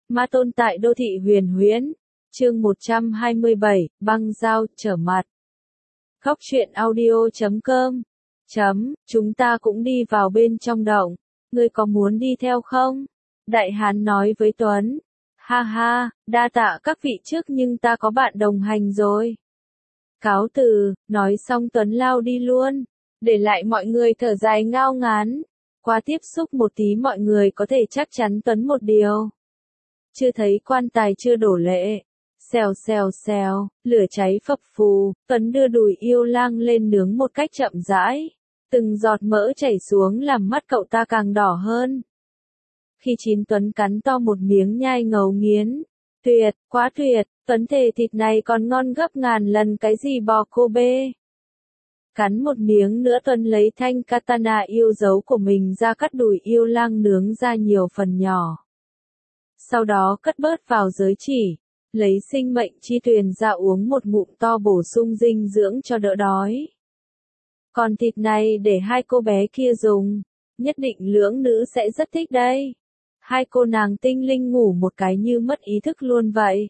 Ma tôn tại đô thị huyền huyễn. Chương 127, băng dao trở mặt. Góc truyện audio.com. Chúng ta cũng đi vào bên trong động. Ngươi có muốn đi theo không? Đại hán nói với Tuấn. Ha ha, đa tạ các vị trước nhưng ta có bạn đồng hành rồi. Cáo từ, nói xong Tuấn lao đi luôn. Để lại mọi người thở dài ngao ngán. Qua tiếp xúc một tí mọi người có thể chắc chắn Tuấn một điều. Chưa thấy quan tài chưa đổ lệ. Xèo xèo xèo, lửa cháy phập phù, Tuấn đưa đùi yêu lang lên nướng một cách chậm rãi. Từng giọt mỡ chảy xuống làm mắt cậu ta càng đỏ hơn. Khi chín Tuấn cắn to một miếng nhai ngấu nghiến. Tuyệt, quá tuyệt, Tuấn thề thịt này còn ngon gấp ngàn lần cái gì bò Kobe. Cắn một miếng nữa Tuấn lấy thanh katana yêu dấu của mình ra cắt đùi yêu lang nướng ra nhiều phần nhỏ. Sau đó cất bớt vào giới chỉ, lấy sinh mệnh chi tuyền ra uống một ngụm to bổ sung dinh dưỡng cho đỡ đói. Còn thịt này để hai cô bé kia dùng, nhất định lưỡng nữ sẽ rất thích đây. Hai cô nàng tinh linh ngủ một cái như mất ý thức luôn vậy.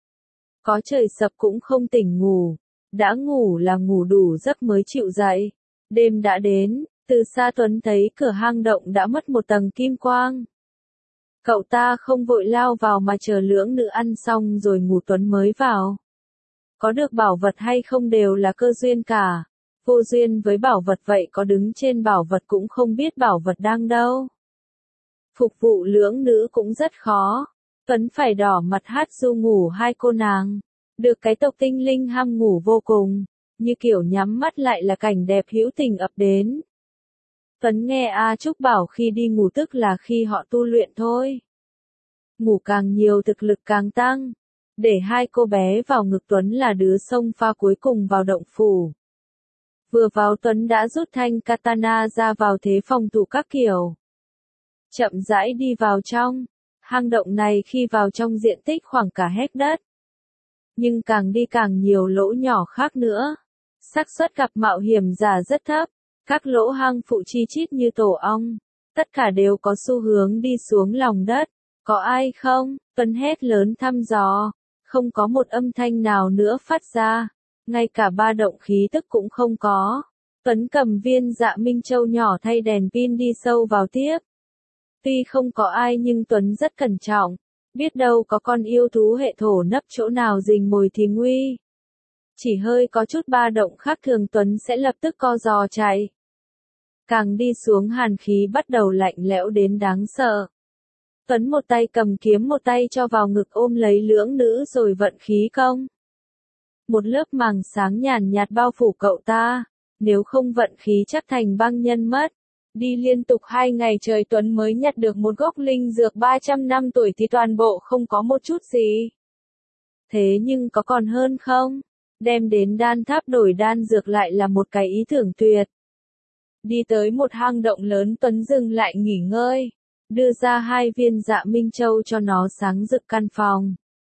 Có trời sập cũng không tỉnh ngủ, đã ngủ là ngủ đủ giấc mới chịu dậy. Đêm đã đến, từ xa Tuấn thấy cửa hang động đã mất một tầng kim quang. Cậu ta không vội lao vào mà chờ lưỡng nữ ăn xong rồi ngủ Tuấn mới vào. Có được bảo vật hay không đều là cơ duyên cả. Vô duyên với bảo vật vậy có đứng trên bảo vật cũng không biết bảo vật đang đâu. Phục vụ lưỡng nữ cũng rất khó. Tuấn phải đỏ mặt hát ru ngủ hai cô nàng. Được cái tộc tinh linh ham ngủ vô cùng. Như kiểu nhắm mắt lại là cảnh đẹp hữu tình ập đến. Tuấn nghe A Trúc bảo khi đi ngủ tức là khi họ tu luyện thôi. Ngủ càng nhiều thực lực càng tăng. Để hai cô bé vào ngực Tuấn là đứa xông pha cuối cùng vào động phủ. Vừa vào Tuấn đã rút thanh katana ra vào thế phòng thủ các kiểu. Chậm rãi đi vào trong. Hang động này khi vào trong diện tích khoảng cả héc đất. Nhưng càng đi càng nhiều lỗ nhỏ khác nữa. Xác suất gặp mạo hiểm giả rất thấp. Các lỗ hang phụ chi chít như tổ ong. Tất cả đều có xu hướng đi xuống lòng đất. Có ai không? Tuấn hét lớn thăm dò. Không có một âm thanh nào nữa phát ra. Ngay cả ba động khí tức cũng không có. Tuấn cầm viên dạ minh châu nhỏ thay đèn pin đi sâu vào tiếp. Tuy không có ai nhưng Tuấn rất cẩn trọng. Biết đâu có con yêu thú hệ thổ nấp chỗ nào rình mồi thì nguy. Chỉ hơi có chút ba động khác thường Tuấn sẽ lập tức co giò chạy. Càng đi xuống hàn khí bắt đầu lạnh lẽo đến đáng sợ. Tuấn một tay cầm kiếm một tay cho vào ngực ôm lấy lưỡng nữ rồi vận khí công. Một lớp màng sáng nhàn nhạt bao phủ cậu ta, nếu không vận khí chắc thành băng nhân mất. Đi liên tục 2 ngày trời Tuấn mới nhặt được một gốc linh dược 300 năm tuổi thì toàn bộ không có một chút gì. Thế nhưng có còn hơn không? Đem đến đan tháp đổi đan dược lại là một cái ý tưởng tuyệt. Đi tới một hang động lớn Tuấn dừng lại nghỉ ngơi. Đưa ra 2 viên dạ minh châu cho nó sáng rực căn phòng.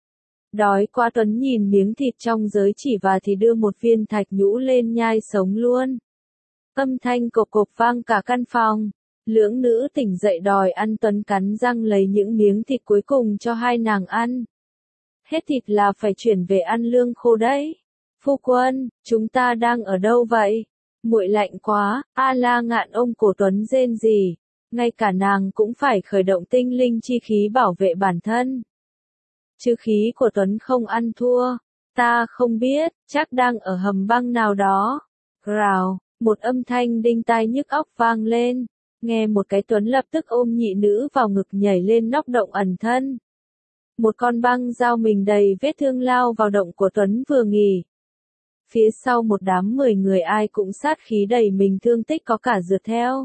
Đói quá Tuấn nhìn miếng thịt trong giới chỉ và thì đưa một viên thạch nhũ lên nhai sống luôn. Âm thanh cộp cộp vang cả căn phòng. Lưỡng nữ tỉnh dậy đòi ăn Tuấn cắn răng lấy những miếng thịt cuối cùng cho hai nàng ăn. Hết thịt là phải chuyển về ăn lương khô đấy. Phu quân, chúng ta đang ở đâu vậy? Muội lạnh quá, A La Ngạn ôm cổ Tuấn rên rỉ. Ngay cả nàng cũng phải khởi động tinh linh chi khí bảo vệ bản thân. Chứ khí của Tuấn không ăn thua. Ta không biết, chắc đang ở hầm băng nào đó. Rào, một âm thanh đinh tai nhức óc vang lên. Nghe một cái Tuấn lập tức ôm nhị nữ vào ngực nhảy lên nóc động ẩn thân. Một con băng dao mình đầy vết thương lao vào động của Tuấn vừa nghỉ. Phía sau một đám 10 người ai cũng sát khí đầy mình thương tích có cả rượt theo.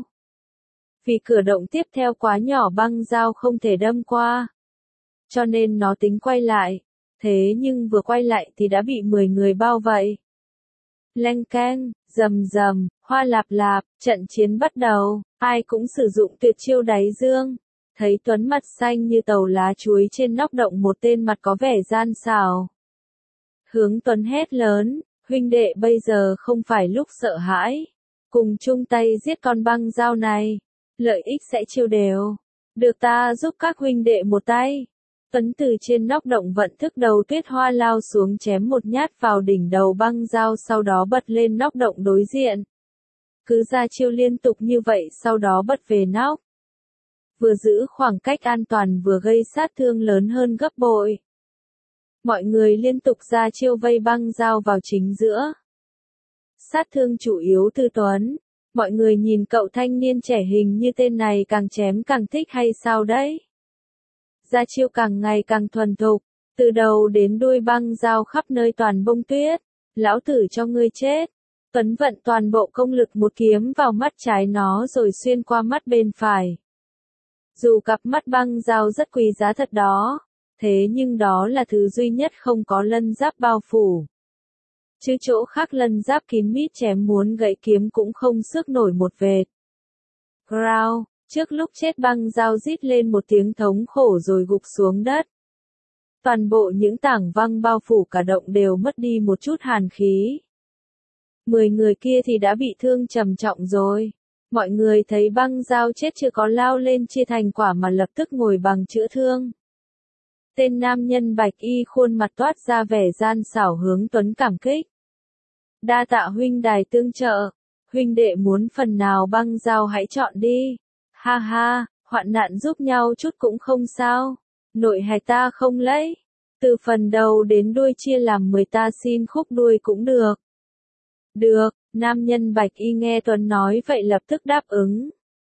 Vì cửa động tiếp theo quá nhỏ băng dao không thể đâm qua. Cho nên nó tính quay lại. Thế nhưng vừa quay lại thì đã bị 10 người bao vây. Leng keng, rầm rầm, hoa lạp lạp, trận chiến bắt đầu. Ai cũng sử dụng tuyệt chiêu đáy dương. Thấy Tuấn mặt xanh như tàu lá chuối trên nóc động một tên mặt có vẻ gian xảo. Hướng Tuấn hét lớn, huynh đệ bây giờ không phải lúc sợ hãi. Cùng chung tay giết con băng dao này. Lợi ích sẽ chia đều. Được ta giúp các huynh đệ một tay. Tuấn từ trên nóc động vận thức đầu tuyết hoa lao xuống chém một nhát vào đỉnh đầu băng dao, sau đó bật lên nóc động đối diện. Cứ ra chiêu liên tục như vậy, sau đó bật về nóc. Vừa giữ khoảng cách an toàn vừa gây sát thương lớn hơn gấp bội. Mọi người liên tục ra chiêu vây băng dao vào chính giữa. Sát thương chủ yếu từ Tuấn. Mọi người nhìn cậu thanh niên trẻ hình như tên này càng chém càng thích hay sao đấy? Ra chiêu càng ngày càng thuần thục, từ đầu đến đuôi băng dao khắp nơi toàn bông tuyết. Lão tử cho ngươi chết. Tuấn vận toàn bộ công lực một kiếm vào mắt trái nó rồi xuyên qua mắt bên phải. Dù cặp mắt băng dao rất quý giá thật đó, thế nhưng đó là thứ duy nhất không có lân giáp bao phủ. Chứ chỗ khác lân giáp kín mít chém muốn gãy kiếm cũng không xước nổi một vệt. Growl, trước lúc chết băng dao rít lên một tiếng thống khổ rồi gục xuống đất. Toàn bộ những tảng văng bao phủ cả động đều mất đi một chút hàn khí. 10 người kia thì đã bị thương trầm trọng rồi. Mọi người thấy băng dao chết chưa có lao lên chia thành quả mà lập tức ngồi bằng chữa thương. Tên nam nhân bạch y khuôn mặt toát ra vẻ gian xảo hướng Tuấn cảm kích. Đa tạ huynh đài tương trợ, huynh đệ muốn phần nào băng dao hãy chọn đi. Ha ha, hoạn nạn giúp nhau chút cũng không sao. Nội hài ta không lấy. Từ phần đầu đến đuôi chia làm 10 ta xin khúc đuôi cũng được. Được, nam nhân bạch y nghe Tuấn nói vậy lập tức đáp ứng.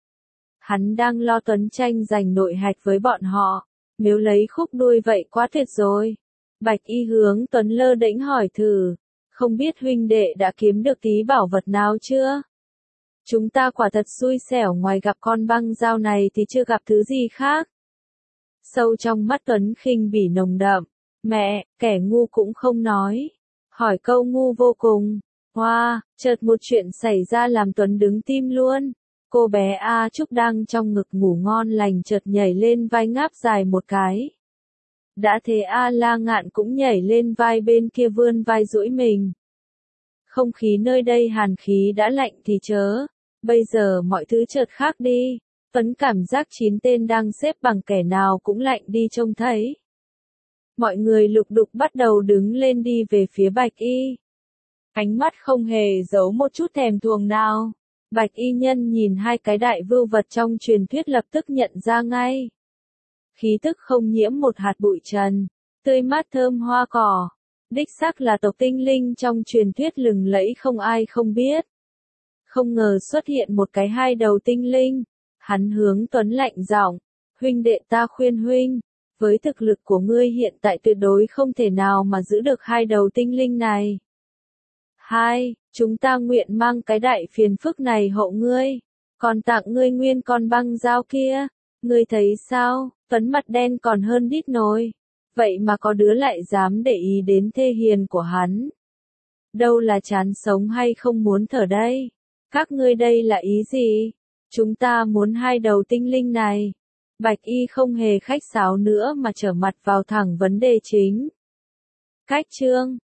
Hắn đang lo Tuấn tranh giành nội hạch với bọn họ. Nếu lấy khúc đuôi vậy quá tuyệt rồi. Bạch y hướng Tuấn lơ đễnh hỏi thử. Không biết huynh đệ đã kiếm được tí bảo vật nào chưa? Chúng ta quả thật xui xẻo, ngoài gặp con băng dao này thì chưa gặp thứ gì khác. Sâu trong mắt Tuấn khinh bỉ nồng đậm. Mẹ, kẻ ngu cũng không nói. Hỏi câu ngu vô cùng. Hoa, chợt một chuyện xảy ra làm Tuấn đứng tim luôn. Cô bé A Trúc đang trong ngực ngủ ngon lành chợt nhảy lên vai ngáp dài một cái. Đã thế A La Ngạn cũng nhảy lên vai bên kia vươn vai duỗi mình. Không khí nơi đây hàn khí đã lạnh thì chớ. Bây giờ mọi thứ chợt khác đi. Tuấn cảm giác 9 tên đang xếp bằng kẻ nào cũng lạnh đi trông thấy. Mọi người lục đục bắt đầu đứng lên đi về phía Bạch Y. Ánh mắt không hề giấu một chút thèm thuồng nào. Bạch y nhân nhìn hai cái đại vưu vật trong truyền thuyết lập tức nhận ra ngay. Khí tức không nhiễm một hạt bụi trần, tươi mát thơm hoa cỏ. Đích xác là tộc tinh linh trong truyền thuyết lừng lẫy không ai không biết. Không ngờ xuất hiện một cái hai đầu tinh linh. Hắn hướng Tuấn lạnh giọng, huynh đệ ta khuyên huynh, với thực lực của ngươi hiện tại tuyệt đối không thể nào mà giữ được hai đầu tinh linh này. Hai, chúng ta nguyện mang cái đại phiền phức này hộ ngươi, còn tặng ngươi nguyên con băng dao kia. Ngươi thấy sao? Tuấn mặt đen còn hơn đít nồi. Vậy mà có đứa lại dám để ý đến thê hiền của hắn. Đâu là chán sống hay không muốn thở đây? Các ngươi đây là ý gì? Chúng ta muốn hai đầu tinh linh này. Bạch y không hề khách sáo nữa mà trở mặt vào thẳng vấn đề chính. Cách chương